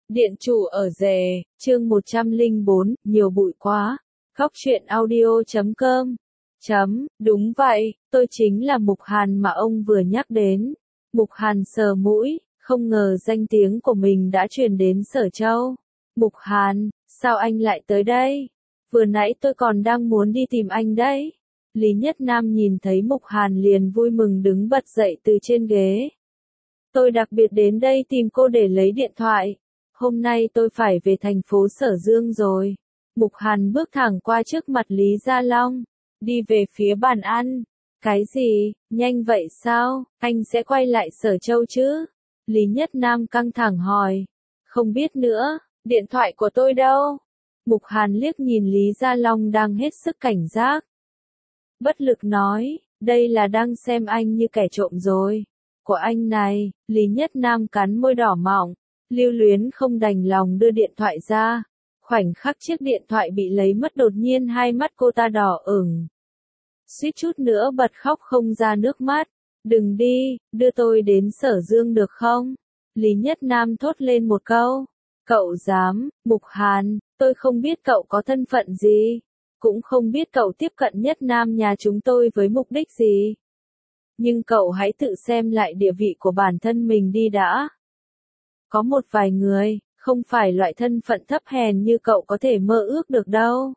Điện chủ ở rể, chương 104, nhiều bụi quá. Khóc chuyện audio.com. Đúng vậy, tôi chính là Mục Hàn mà ông vừa nhắc đến. Mục Hàn sờ mũi, không ngờ danh tiếng của mình đã truyền đến Sở Châu. Mục Hàn, sao anh lại tới đây? Vừa nãy tôi còn đang muốn đi tìm anh đấy. Lý Nhất Nam nhìn thấy Mục Hàn liền vui mừng đứng bật dậy từ trên ghế. Tôi đặc biệt đến đây tìm cô để lấy điện thoại. Hôm nay tôi phải về thành phố Sở Dương rồi. Mục Hàn bước thẳng qua trước mặt Lý Gia Long, đi về phía bàn ăn. Cái gì, nhanh vậy sao, anh sẽ quay lại Sở Châu chứ? Lý Nhất Nam căng thẳng hỏi. Không biết nữa, điện thoại của tôi đâu? Mục Hàn liếc nhìn Lý Gia Long đang hết sức cảnh giác. Bất lực nói, đây là đang xem anh như kẻ trộm rồi. Của anh này, Lý Nhất Nam cắn môi đỏ mọng, lưu luyến không đành lòng đưa điện thoại ra. Khoảnh khắc chiếc điện thoại bị lấy mất đột nhiên hai mắt cô ta đỏ ửng. Suýt chút nữa bật khóc không ra nước mắt. Đừng đi, đưa tôi đến Sở Dương được không? Lý Nhất Nam thốt lên một câu. Cậu dám, Mục Hàn, tôi không biết cậu có thân phận gì. Cũng không biết cậu tiếp cận Nhất Nam nhà chúng tôi với mục đích gì. Nhưng cậu hãy tự xem lại địa vị của bản thân mình đi đã. Có một vài người, không phải loại thân phận thấp hèn như cậu có thể mơ ước được đâu.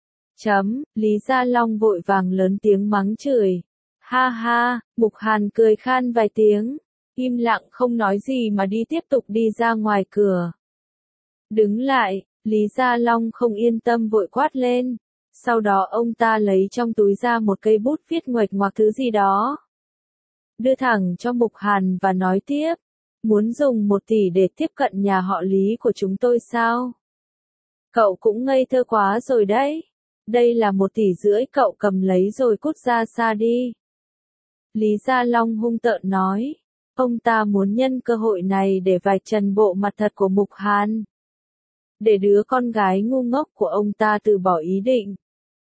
Lý Gia Long vội vàng lớn tiếng mắng chửi. Ha ha, Mục Hàn cười khan vài tiếng, im lặng không nói gì mà đi tiếp tục đi ra ngoài cửa. Đứng lại, Lý Gia Long không yên tâm vội quát lên. Sau đó ông ta lấy trong túi ra một cây bút viết nguệch ngoạc thứ gì đó. Đưa thẳng cho Mục Hàn và nói tiếp. Muốn dùng 1 tỷ để tiếp cận nhà họ Lý của chúng tôi sao? Cậu cũng ngây thơ quá rồi đấy. Đây là 1,5 tỷ cậu cầm lấy rồi cút ra xa đi. Lý Gia Long hung tợn nói. Ông ta muốn nhân cơ hội này để vạch trần bộ mặt thật của Mục Hàn. Để đứa con gái ngu ngốc của ông ta từ bỏ ý định.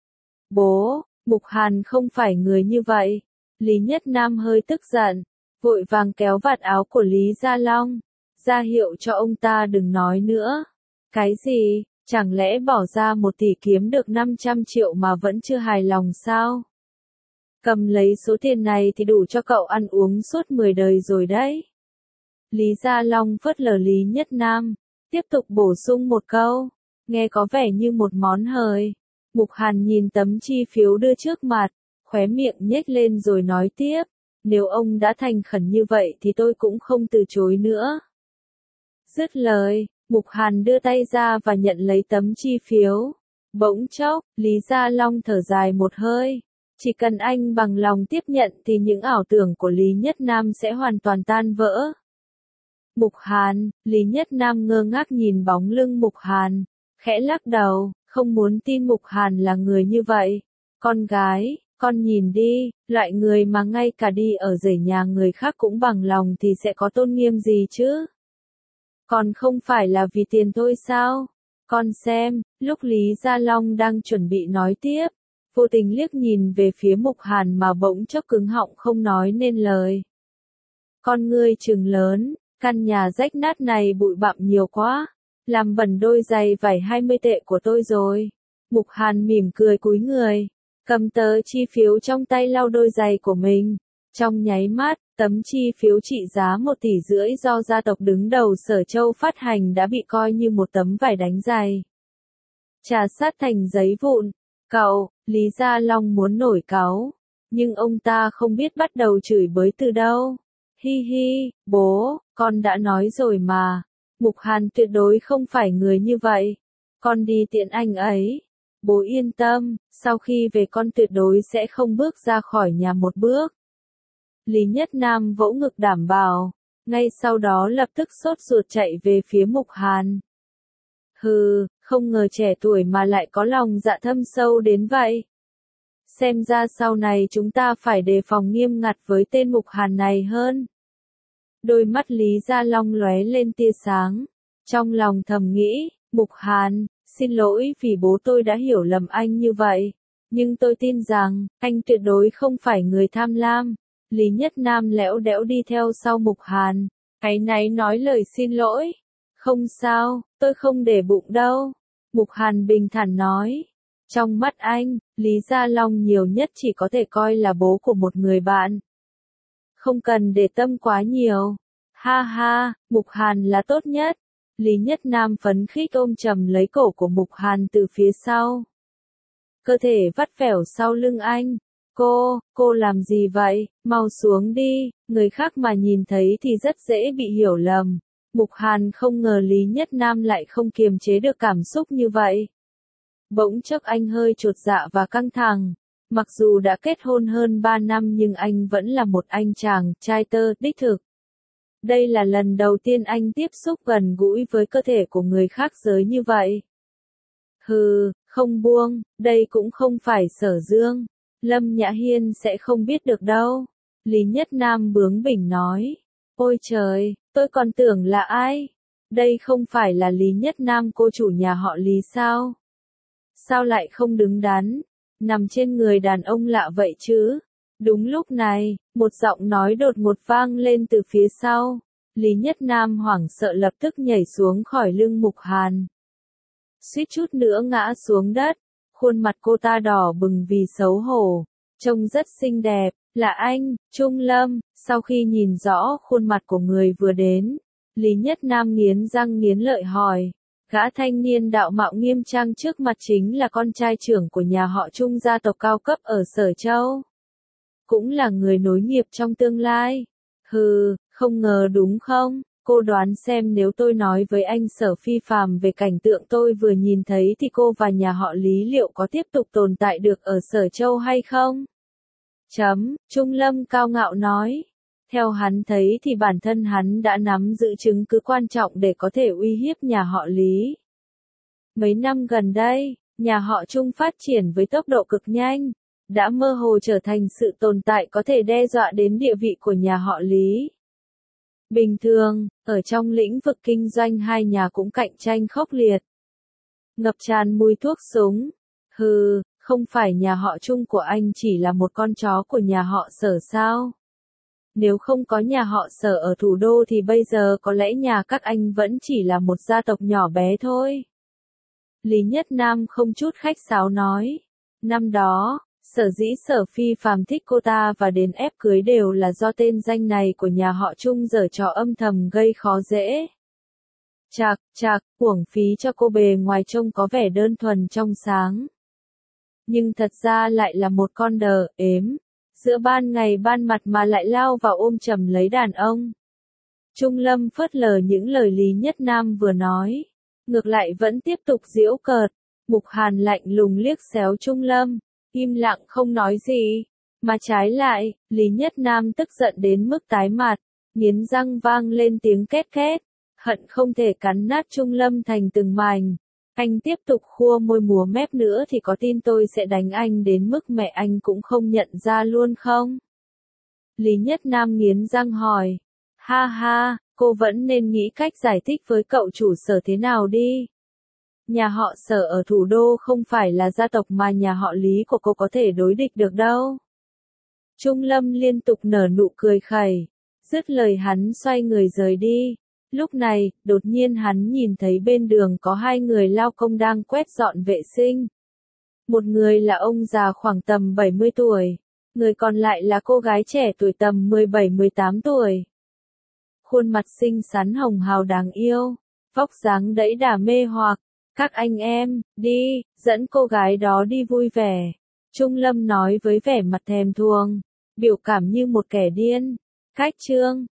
Bố, Mục Hàn không phải người như vậy. Lý Nhất Nam hơi tức giận, vội vàng kéo vạt áo của Lý Gia Long, ra hiệu cho ông ta đừng nói nữa. Cái gì, chẳng lẽ bỏ ra 1 tỷ kiếm được 500 triệu mà vẫn chưa hài lòng sao? Cầm lấy số tiền này thì đủ cho cậu ăn uống suốt 10 đời rồi đấy. Lý Gia Long phớt lờ Lý Nhất Nam, tiếp tục bổ sung một câu, nghe có vẻ như một món hời. Mục Hàn nhìn tấm chi phiếu đưa trước mặt, khóe miệng nhếch lên rồi nói tiếp. Nếu ông đã thành khẩn như vậy thì tôi cũng không từ chối nữa. Dứt lời, Mục Hàn đưa tay ra và nhận lấy tấm chi phiếu. Bỗng chốc, Lý Gia Long thở dài một hơi. Chỉ cần anh bằng lòng tiếp nhận thì những ảo tưởng của Lý Nhất Nam sẽ hoàn toàn tan vỡ. Mục Hàn, Lý Nhất Nam ngơ ngác nhìn bóng lưng Mục Hàn, khẽ lắc đầu, không muốn tin Mục Hàn là người như vậy. Con gái, con nhìn đi, loại người mà ngay cả đi ở rể nhà người khác cũng bằng lòng thì sẽ có tôn nghiêm gì chứ? Còn không phải là vì tiền thôi sao? Con xem, lúc Lý Gia Long đang chuẩn bị nói tiếp, vô tình liếc nhìn về phía Mục Hàn mà bỗng chốc cứng họng không nói nên lời. Con ngươi trừng lớn, căn nhà rách nát này bụi bặm nhiều quá, làm bẩn đôi giày vải 20 tệ của tôi rồi. Mục Hàn mỉm cười cúi người, cầm tờ chi phiếu trong tay lau đôi giày của mình. Trong nháy mắt, tấm chi phiếu trị giá 1,5 tỷ do gia tộc đứng đầu Sở Châu phát hành đã bị coi như một tấm vải đánh giày. Trà sát thành giấy vụn. Cậu, Lý Gia Long muốn nổi cáu, nhưng ông ta không biết bắt đầu chửi bới từ đâu. Hi hi, bố, con đã nói rồi mà. Mục Hàn tuyệt đối không phải người như vậy. Con đi tiện anh ấy. Bố yên tâm, sau khi về con tuyệt đối sẽ không bước ra khỏi nhà một bước. Lý Nhất Nam vỗ ngực đảm bảo, ngay sau đó lập tức sốt ruột chạy về phía Mục Hàn. Hừ, không ngờ trẻ tuổi mà lại có lòng dạ thâm sâu đến vậy. Xem ra sau này chúng ta phải đề phòng nghiêm ngặt với tên Mục Hàn này hơn. Đôi mắt Lý Gia Long lóe lên tia sáng, trong lòng thầm nghĩ, Mục Hàn, xin lỗi vì bố tôi đã hiểu lầm anh như vậy, nhưng tôi tin rằng, anh tuyệt đối không phải người tham lam. Lý Nhất Nam lẽo đẽo đi theo sau Mục Hàn, áy náy nói lời xin lỗi. Không sao, tôi không để bụng đâu. Mục Hàn bình thản nói. Trong mắt anh, Lý Gia Long nhiều nhất chỉ có thể coi là bố của một người bạn. Không cần để tâm quá nhiều. Ha ha, Mục Hàn là tốt nhất. Lý Nhất Nam phấn khích ôm chầm lấy cổ của Mục Hàn từ phía sau. Cơ thể vắt vẻo sau lưng anh. Cô làm gì vậy, mau xuống đi, người khác mà nhìn thấy thì rất dễ bị hiểu lầm. Mục Hàn không ngờ Lý Nhất Nam lại không kiềm chế được cảm xúc như vậy. Bỗng chốc anh hơi chột dạ và căng thẳng. Mặc dù đã kết hôn hơn 3 năm nhưng anh vẫn là một anh chàng trai tơ đích thực. Đây là lần đầu tiên anh tiếp xúc gần gũi với cơ thể của người khác giới như vậy. Hừ, không buông, đây cũng không phải Sở Dương. Lâm Nhã Hiên sẽ không biết được đâu. Lý Nhất Nam bướng bỉnh nói. Ôi trời, tôi còn tưởng là ai? Đây không phải là Lý Nhất Nam cô chủ nhà họ Lý sao? Sao lại không đứng đắn? Nằm trên người đàn ông lạ vậy chứ? Đúng lúc này, một giọng nói đột ngột vang lên từ phía sau. Lý Nhất Nam hoảng sợ lập tức nhảy xuống khỏi lưng Mục Hàn. Suýt chút nữa ngã xuống đất. Khuôn mặt cô ta đỏ bừng vì xấu hổ. Trông rất xinh đẹp, là anh, Trung Lâm. Sau khi nhìn rõ khuôn mặt của người vừa đến, Lý Nhất Nam nghiến răng nghiến lợi hỏi. Gã thanh niên đạo mạo nghiêm trang trước mặt chính là con trai trưởng của nhà họ Trung gia tộc cao cấp ở Sở Châu. Cũng là người nối nghiệp trong tương lai. Hừ, không ngờ đúng không? Cô đoán xem nếu tôi nói với anh Sở Phi Phàm về cảnh tượng tôi vừa nhìn thấy thì cô và nhà họ Lý liệu có tiếp tục tồn tại được ở Sở Châu hay không? Trung Lâm cao ngạo nói. Theo hắn thấy thì bản thân hắn đã nắm giữ chứng cứ quan trọng để có thể uy hiếp nhà họ Lý. Mấy năm gần đây, nhà họ Trung phát triển với tốc độ cực nhanh, đã mơ hồ trở thành sự tồn tại có thể đe dọa đến địa vị của nhà họ Lý. Bình thường, ở trong lĩnh vực kinh doanh hai nhà cũng cạnh tranh khốc liệt. Ngập tràn mùi thuốc súng. Hừ, không phải nhà họ Trung của anh chỉ là một con chó của nhà họ Sở sao? Nếu không có nhà họ Sở ở thủ đô thì bây giờ có lẽ nhà các anh vẫn chỉ là một gia tộc nhỏ bé thôi. Lý Nhất Nam không chút khách sáo nói. Năm đó, sở dĩ Sở Phi Phàm thích cô ta và đến ép cưới đều là do tên danh này của nhà họ Trung giở trò âm thầm gây khó dễ. Chạc, uổng phí cho cô bề ngoài trông có vẻ đơn thuần trong sáng. Nhưng thật ra lại là một con đờ ếm. Giữa ban ngày ban mặt mà lại lao vào ôm chầm lấy đàn ông. Trung Lâm phớt lờ những lời Lý Nhất Nam vừa nói. Ngược lại vẫn tiếp tục giễu cợt. Mục Hàn lạnh lùng liếc xéo Trung Lâm. Im lặng không nói gì. Mà trái lại, Lý Nhất Nam tức giận đến mức tái mặt. Nghiến răng vang lên tiếng két két. Hận không thể cắn nát Trung Lâm thành từng mảnh. Anh tiếp tục khua môi múa mép nữa thì có tin tôi sẽ đánh anh đến mức mẹ anh cũng không nhận ra luôn không? Lý Nhất Nam nghiến răng hỏi. Ha ha, cô vẫn nên nghĩ cách giải thích với cậu chủ Sở thế nào đi. Nhà họ Sở ở thủ đô không phải là gia tộc mà nhà họ Lý của cô có thể đối địch được đâu. Trung Lâm liên tục nở nụ cười khẩy. Dứt lời hắn xoay người rời đi. Lúc này, đột nhiên hắn nhìn thấy bên đường có hai người lao công đang quét dọn vệ sinh. Một người là ông già khoảng tầm 70 tuổi, người còn lại là cô gái trẻ tuổi tầm 17-18 tuổi. Khuôn mặt xinh xắn hồng hào đáng yêu, vóc dáng đẫy đà mê hoặc. Các anh em, đi, dẫn cô gái đó đi vui vẻ. Trung Lâm nói với vẻ mặt thèm thuồng, biểu cảm như một kẻ điên. Cách chương